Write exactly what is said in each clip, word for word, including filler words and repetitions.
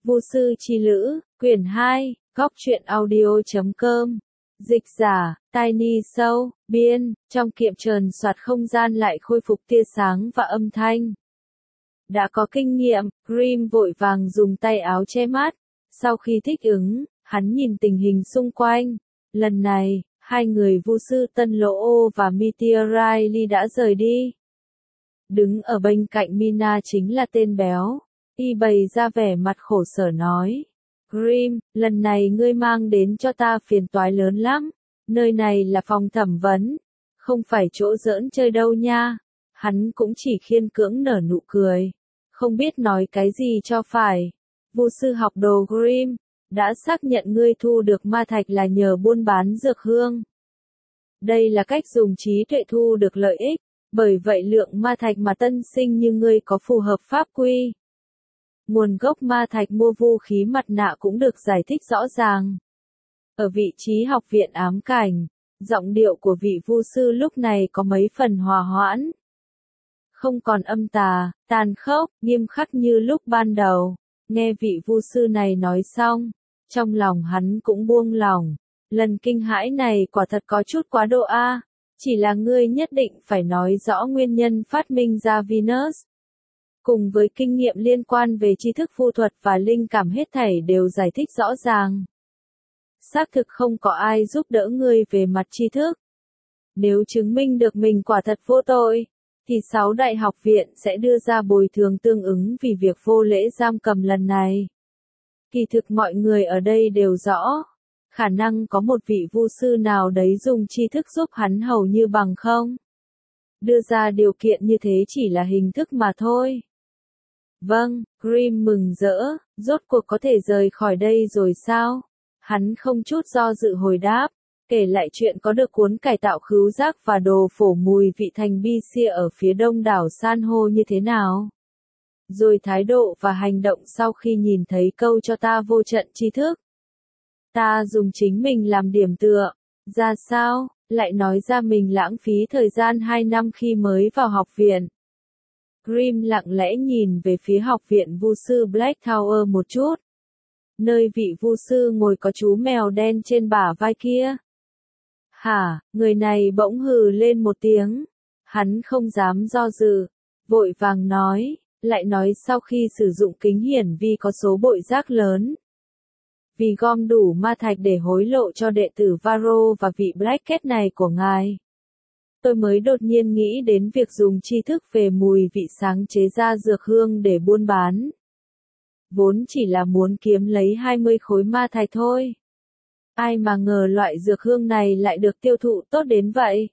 Vu sư chi lữ, quyển hai, góc truyện audio chấm com. Dịch giả, Tiny Soul, biên, trong kiệm trờn soạt không gian lại khôi phục tia sáng và âm thanh. Đã có kinh nghiệm, Grimm vội vàng dùng tay áo che mắt. Sau khi thích ứng, hắn nhìn tình hình xung quanh. Lần này, hai người vu sư Tân Lỗ Ô và Meteor Riley đã rời đi. Đứng ở bên cạnh Mina chính là tên béo. Y bày ra vẻ mặt khổ sở nói. Grimm, lần này ngươi mang đến cho ta phiền toái lớn lắm. Nơi này là phòng thẩm vấn. Không phải chỗ giỡn chơi đâu nha. Hắn cũng chỉ khiên cưỡng nở nụ cười. Không biết nói cái gì cho phải. Vu sư học đồ Grimm, đã xác nhận ngươi thu được ma thạch là nhờ buôn bán dược hương. Đây là cách dùng trí tuệ thu được lợi ích. Bởi vậy lượng ma thạch mà tân sinh như ngươi có phù hợp pháp quy. Nguồn gốc ma thạch mua vũ khí mặt nạ cũng được giải thích rõ ràng. Ở vị trí học viện ám cảnh, giọng điệu của vị vu sư lúc này có mấy phần hòa hoãn. Không còn âm tà, tàn khốc, nghiêm khắc như lúc ban đầu. Nghe vị vu sư này nói xong, trong lòng hắn cũng buông lỏng. Lần kinh hãi này quả thật có chút quá độ a. Chỉ là ngươi nhất định phải nói rõ nguyên nhân phát minh ra Venus. Cùng với kinh nghiệm liên quan về tri thức vu thuật và linh cảm hết thảy đều giải thích rõ ràng. Xác thực không có ai giúp đỡ ngươi về mặt tri thức. Nếu chứng minh được mình quả thật vô tội, thì sáu đại học viện sẽ đưa ra bồi thường tương ứng vì việc vô lễ giam cầm lần này. Kỳ thực mọi người ở đây đều rõ. Khả năng có một vị vu sư nào đấy dùng tri thức giúp hắn hầu như bằng không. Đưa ra điều kiện như thế chỉ là hình thức mà thôi. Vâng, Grimm mừng rỡ, rốt cuộc có thể rời khỏi đây rồi sao? Hắn không chút do dự hồi đáp, kể lại chuyện có được cuốn cải tạo khứu giác và đồ phổ mùi vị thành Bisia ở phía đông đảo san hô như thế nào. Rồi thái độ và hành động sau khi nhìn thấy câu cho ta vô trận tri thức. Ta dùng chính mình làm điểm tựa. Ra sao, lại nói ra mình lãng phí thời gian hai năm khi mới vào học viện. Grimm lặng lẽ nhìn về phía học viện vu sư Black Tower một chút. Nơi vị vu sư ngồi có chú mèo đen trên bả vai kia. Hả, người này bỗng hừ lên một tiếng. Hắn không dám do dự. Vội vàng nói, lại nói sau khi sử dụng kính hiển vi có số bội giác lớn. Vì gom đủ ma thạch để hối lộ cho đệ tử Varro và vị Black Cat này của ngài. Tôi mới đột nhiên nghĩ đến việc dùng tri thức về mùi vị sáng chế ra dược hương để buôn bán. Vốn chỉ là muốn kiếm lấy hai mươi khối ma thạch thôi. Ai mà ngờ loại dược hương này lại được tiêu thụ tốt đến vậy.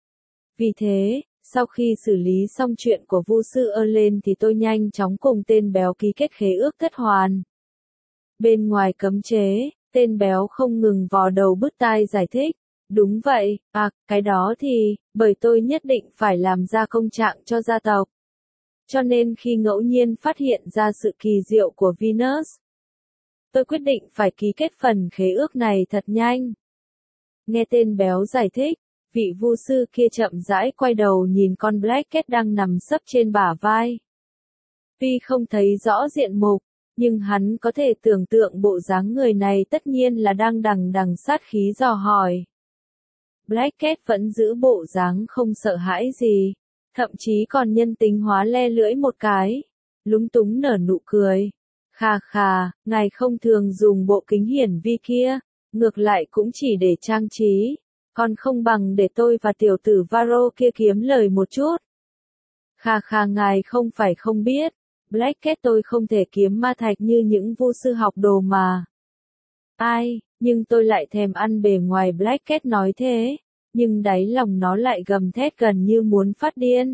Vì thế, sau khi xử lý xong chuyện của vu sư Erlen thì tôi nhanh chóng cùng tên béo ký kết khế ước thất hoàn. Bên ngoài cấm chế, tên béo không ngừng vò đầu bứt tai giải thích. Đúng vậy, à, cái đó thì, bởi tôi nhất định phải làm ra công trạng cho gia tộc. Cho nên khi ngẫu nhiên phát hiện ra sự kỳ diệu của Venus, tôi quyết định phải ký kết phần khế ước này thật nhanh. Nghe tên béo giải thích, vị vu sư kia chậm rãi quay đầu nhìn con Black Cat đang nằm sấp trên bả vai. Tuy không thấy rõ diện mục, nhưng hắn có thể tưởng tượng bộ dáng người này tất nhiên là đang đằng đằng sát khí dò hỏi. Black Cat vẫn giữ bộ dáng không sợ hãi gì, thậm chí còn nhân tính hóa le lưỡi một cái, lúng túng nở nụ cười. Khà khà, ngài không thường dùng bộ kính hiển vi kia, ngược lại cũng chỉ để trang trí, còn không bằng để tôi và tiểu tử Varro kia kiếm lời một chút. Khà khà, ngài không phải không biết, Black Cat tôi không thể kiếm ma thạch như những vu sư học đồ mà. Ai, nhưng tôi lại thèm ăn bề ngoài. Black Cat nói thế, nhưng đáy lòng nó lại gầm thét gần như muốn phát điên.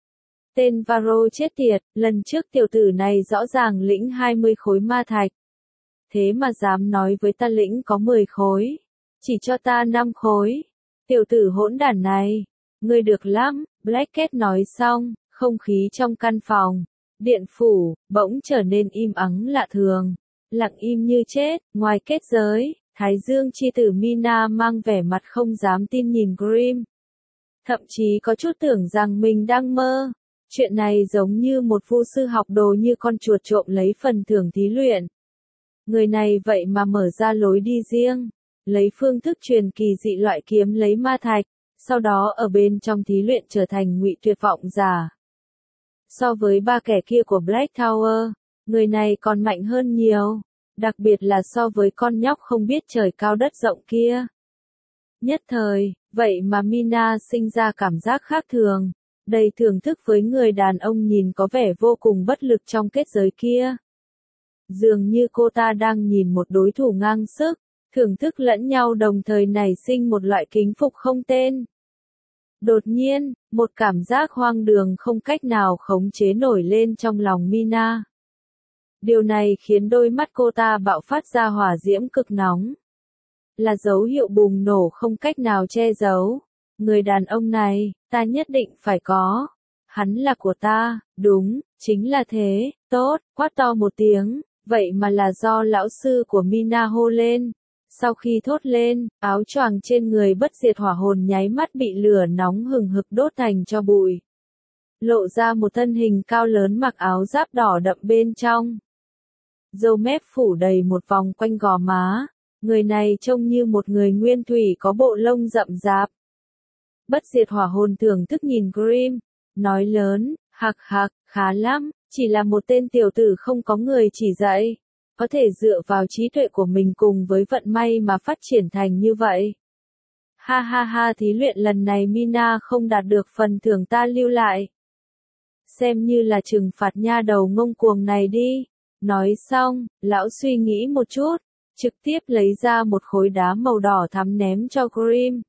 Tên Varro chết tiệt, lần trước tiểu tử này rõ ràng lĩnh hai mươi khối ma thạch. Thế mà dám nói với ta lĩnh có mười khối. Chỉ cho ta năm khối. Tiểu tử hỗn đản này. Ngươi được lắm, Black Cat nói xong, không khí trong căn phòng, điện phủ, bỗng trở nên im ắng lạ thường. Lặng im như chết, ngoài kết giới, Thái Dương chi tử Mina mang vẻ mặt không dám tin nhìn Grimm. Thậm chí có chút tưởng rằng mình đang mơ. Chuyện này giống như một vu sư học đồ như con chuột trộm lấy phần thưởng thí luyện. Người này vậy mà mở ra lối đi riêng, lấy phương thức truyền kỳ dị loại kiếm lấy ma thạch, sau đó ở bên trong thí luyện trở thành ngụy tuyệt vọng giả. So với ba kẻ kia của Black Tower, người này còn mạnh hơn nhiều, đặc biệt là so với con nhóc không biết trời cao đất rộng kia. Nhất thời, vậy mà Mina sinh ra cảm giác khác thường, đầy thưởng thức với người đàn ông nhìn có vẻ vô cùng bất lực trong kết giới kia. Dường như cô ta đang nhìn một đối thủ ngang sức, thưởng thức lẫn nhau đồng thời nảy sinh một loại kính phục không tên. Đột nhiên, một cảm giác hoang đường không cách nào khống chế nổi lên trong lòng Mina. Điều này khiến đôi mắt cô ta bạo phát ra hỏa diễm cực nóng. Là dấu hiệu bùng nổ không cách nào che giấu. Người đàn ông này, ta nhất định phải có. Hắn là của ta, đúng, chính là thế, tốt, quát to một tiếng, vậy mà là do lão sư của Mina hô lên. Sau khi thốt lên, áo choàng trên người bất diệt hỏa hồn nháy mắt bị lửa nóng hừng hực đốt thành tro bụi. Lộ ra một thân hình cao lớn mặc áo giáp đỏ đậm bên trong. Râu mép phủ đầy một vòng quanh gò má, người này trông như một người nguyên thủy có bộ lông rậm rạp. Bất diệt hỏa hồn thưởng thức nhìn Grimm, nói lớn, hạc hạc, khá lắm, chỉ là một tên tiểu tử không có người chỉ dạy. Có thể dựa vào trí tuệ của mình cùng với vận may mà phát triển thành như vậy. Ha ha ha, thí luyện lần này Mina không đạt được phần thưởng ta lưu lại. Xem như là trừng phạt nha đầu ngông cuồng này đi. Nói xong, lão suy nghĩ một chút, trực tiếp lấy ra một khối đá màu đỏ thắm ném cho Grimm.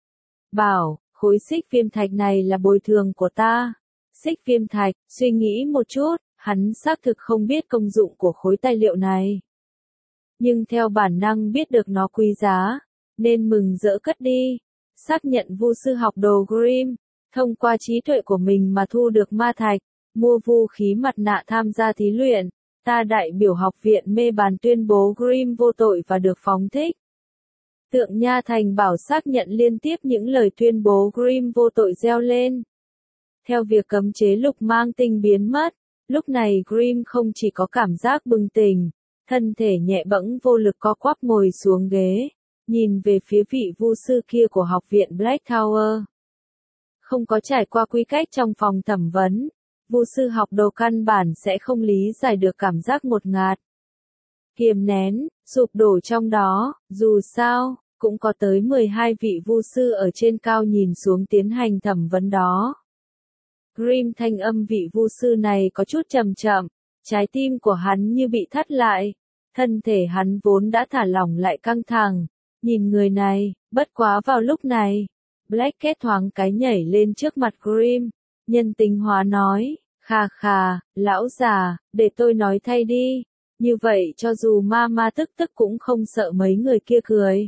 Bảo, khối xích viêm thạch này là bồi thường của ta. Xích viêm thạch, suy nghĩ một chút. Hắn xác thực không biết công dụng của khối tài liệu này. Nhưng theo bản năng biết được nó quý giá, nên mừng rỡ cất đi. Xác nhận vu sư học đồ Grimm, thông qua trí tuệ của mình mà thu được ma thạch, mua vũ khí mặt nạ tham gia thí luyện. Ta đại biểu học viện mê bàn tuyên bố Grimm vô tội và được phóng thích. Tượng Nha Thành Bảo xác nhận liên tiếp những lời tuyên bố Grimm vô tội reo lên. Theo việc cấm chế lục mang tinh biến mất, lúc này Grimm không chỉ có cảm giác bừng tỉnh, thân thể nhẹ bẫng vô lực co quắp ngồi xuống ghế, nhìn về phía vị vu sư kia của học viện Black Tower. Không có trải qua quy cách trong phòng thẩm vấn, vu sư học đồ căn bản sẽ không lý giải được cảm giác ngột ngạt. Kiềm nén, sụp đổ trong đó, dù sao, cũng có tới mười hai vị vu sư ở trên cao nhìn xuống tiến hành thẩm vấn đó. Grimm thanh âm vị vu sư này có chút trầm chậm, trái tim của hắn như bị thắt lại, thân thể hắn vốn đã thả lỏng lại căng thẳng, nhìn người này, bất quá vào lúc này, Blackcat thoáng cái nhảy lên trước mặt Grimm, nhân tính hóa nói, khà khà, lão già, để tôi nói thay đi, như vậy cho dù ma ma tức tức cũng không sợ mấy người kia cười.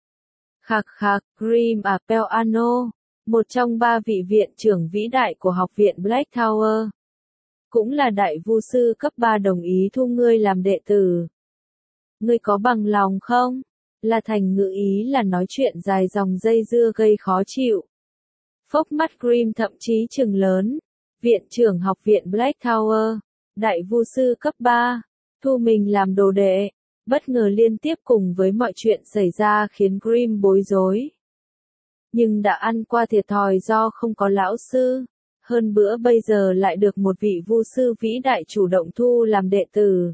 Khạc khạc, Grimm à Pelano, một trong ba vị viện trưởng vĩ đại của học viện Black Tower. Cũng là đại vu sư cấp ba đồng ý thu ngươi làm đệ tử. Ngươi có bằng lòng không? Là thành ngữ ý là nói chuyện dài dòng dây dưa gây khó chịu. Phốc mắt Grimm thậm chí trừng lớn. Viện trưởng học viện Black Tower, đại vu sư cấp ba, thu mình làm đồ đệ. Bất ngờ liên tiếp cùng với mọi chuyện xảy ra khiến Grimm bối rối. Nhưng đã ăn qua thiệt thòi do không có lão sư, hơn bữa bây giờ lại được một vị vu sư vĩ đại chủ động thu làm đệ tử.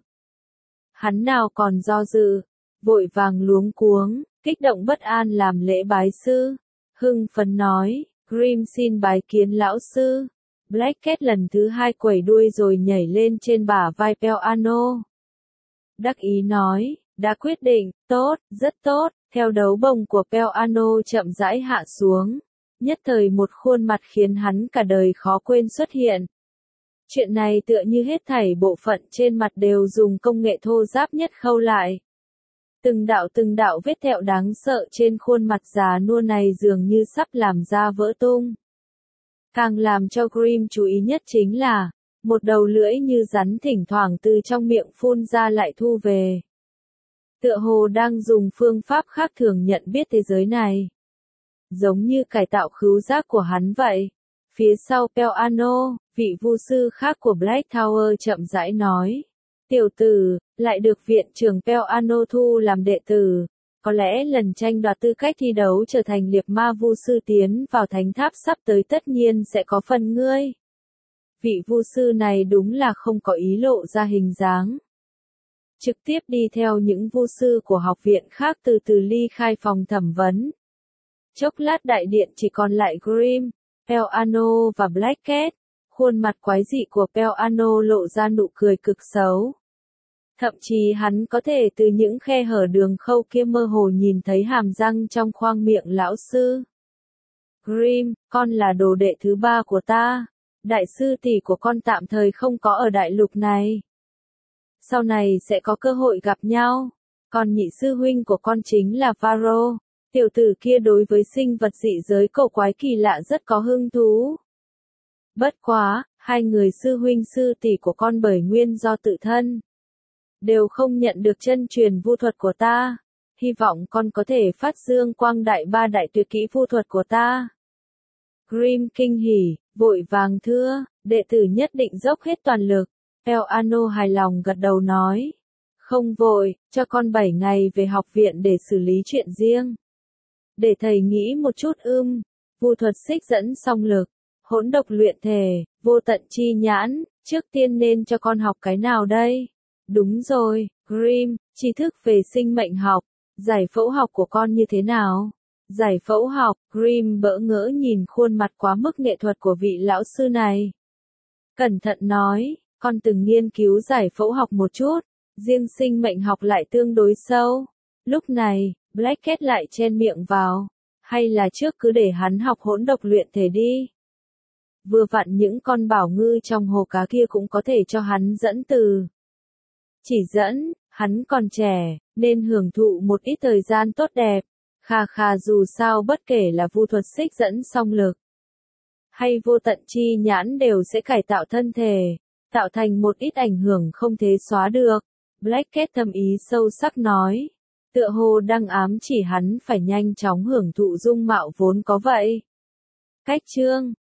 Hắn nào còn do dự, vội vàng luống cuống, kích động bất an làm lễ bái sư, hưng phấn nói, Grimm xin bái kiến lão sư. Blackcat lần thứ hai quẩy đuôi rồi nhảy lên trên bả vai Pelano. Đắc ý nói, đã quyết định, tốt, rất tốt. Theo đấu bồng của Pelano chậm rãi hạ xuống, nhất thời một khuôn mặt khiến hắn cả đời khó quên xuất hiện. Chuyện này tựa như hết thảy bộ phận trên mặt đều dùng công nghệ thô ráp nhất khâu lại. Từng đạo từng đạo vết thẹo đáng sợ trên khuôn mặt già nua này dường như sắp làm da vỡ tung. Càng làm cho Grimm chú ý nhất chính là, một đầu lưỡi như rắn thỉnh thoảng từ trong miệng phun ra lại thu về. Tựa hồ đang dùng phương pháp khác thường nhận biết thế giới này. Giống như cải tạo khứu giác của hắn vậy. Phía sau Pelano, vị vu sư khác của Black Tower chậm rãi nói. Tiểu tử, lại được viện trưởng Peano thu làm đệ tử. Có lẽ lần tranh đoạt tư cách thi đấu trở thành liệp ma vu sư tiến vào thánh tháp sắp tới tất nhiên sẽ có phần ngươi. Vị vu sư này đúng là không có ý lộ ra hình dáng. Trực tiếp đi theo những vu sư của học viện khác từ từ ly khai phòng thẩm vấn. Chốc lát đại điện chỉ còn lại Grimm, Peano và Blackcat. Khuôn mặt quái dị của Peano lộ ra nụ cười cực xấu. Thậm chí hắn có thể từ những khe hở đường khâu kia mơ hồ nhìn thấy hàm răng trong khoang miệng lão sư. Grimm, con là đồ đệ thứ ba của ta. Đại sư tỷ của con tạm thời không có ở đại lục này. Sau này sẽ có cơ hội gặp nhau. Còn nhị sư huynh của con chính là Varro. Tiểu tử kia đối với sinh vật dị giới cổ quái kỳ lạ rất có hứng thú. Bất quá, hai người sư huynh sư tỷ của con bởi nguyên do tự thân đều không nhận được chân truyền vu thuật của ta. Hy vọng con có thể phát dương quang đại ba đại tuyệt kỹ vu thuật của ta. Grimm kinh hỉ, vội vàng thưa, đệ tử nhất định dốc hết toàn lực. Peano hài lòng gật đầu nói. Không vội, cho con bảy ngày về học viện để xử lý chuyện riêng. Để thầy nghĩ một chút ưm, vu thuật xích dẫn song lực, hỗn độc luyện thể, vô tận chi nhãn, trước tiên nên cho con học cái nào đây? Đúng rồi, Grimm, tri thức về sinh mệnh học, giải phẫu học của con như thế nào? Giải phẫu học, Grimm bỡ ngỡ nhìn khuôn mặt quá mức nghệ thuật của vị lão sư này. Cẩn thận nói, con từng nghiên cứu giải phẫu học một chút, riêng sinh mệnh học lại tương đối sâu. Lúc này, Blackcat lại chen miệng vào, hay là trước cứ để hắn học hỗn độc luyện thể đi. Vừa vặn những con bảo ngư trong hồ cá kia cũng có thể cho hắn dẫn từ. Chỉ dẫn, hắn còn trẻ, nên hưởng thụ một ít thời gian tốt đẹp. Kha kha dù sao bất kể là vu thuật xích dẫn song lực, hay vô tận chi nhãn đều sẽ cải tạo thân thể, tạo thành một ít ảnh hưởng không thể xóa được. Blackcat thầm ý sâu sắc nói. Tựa hồ đang ám chỉ hắn phải nhanh chóng hưởng thụ dung mạo vốn có vậy. Cách chương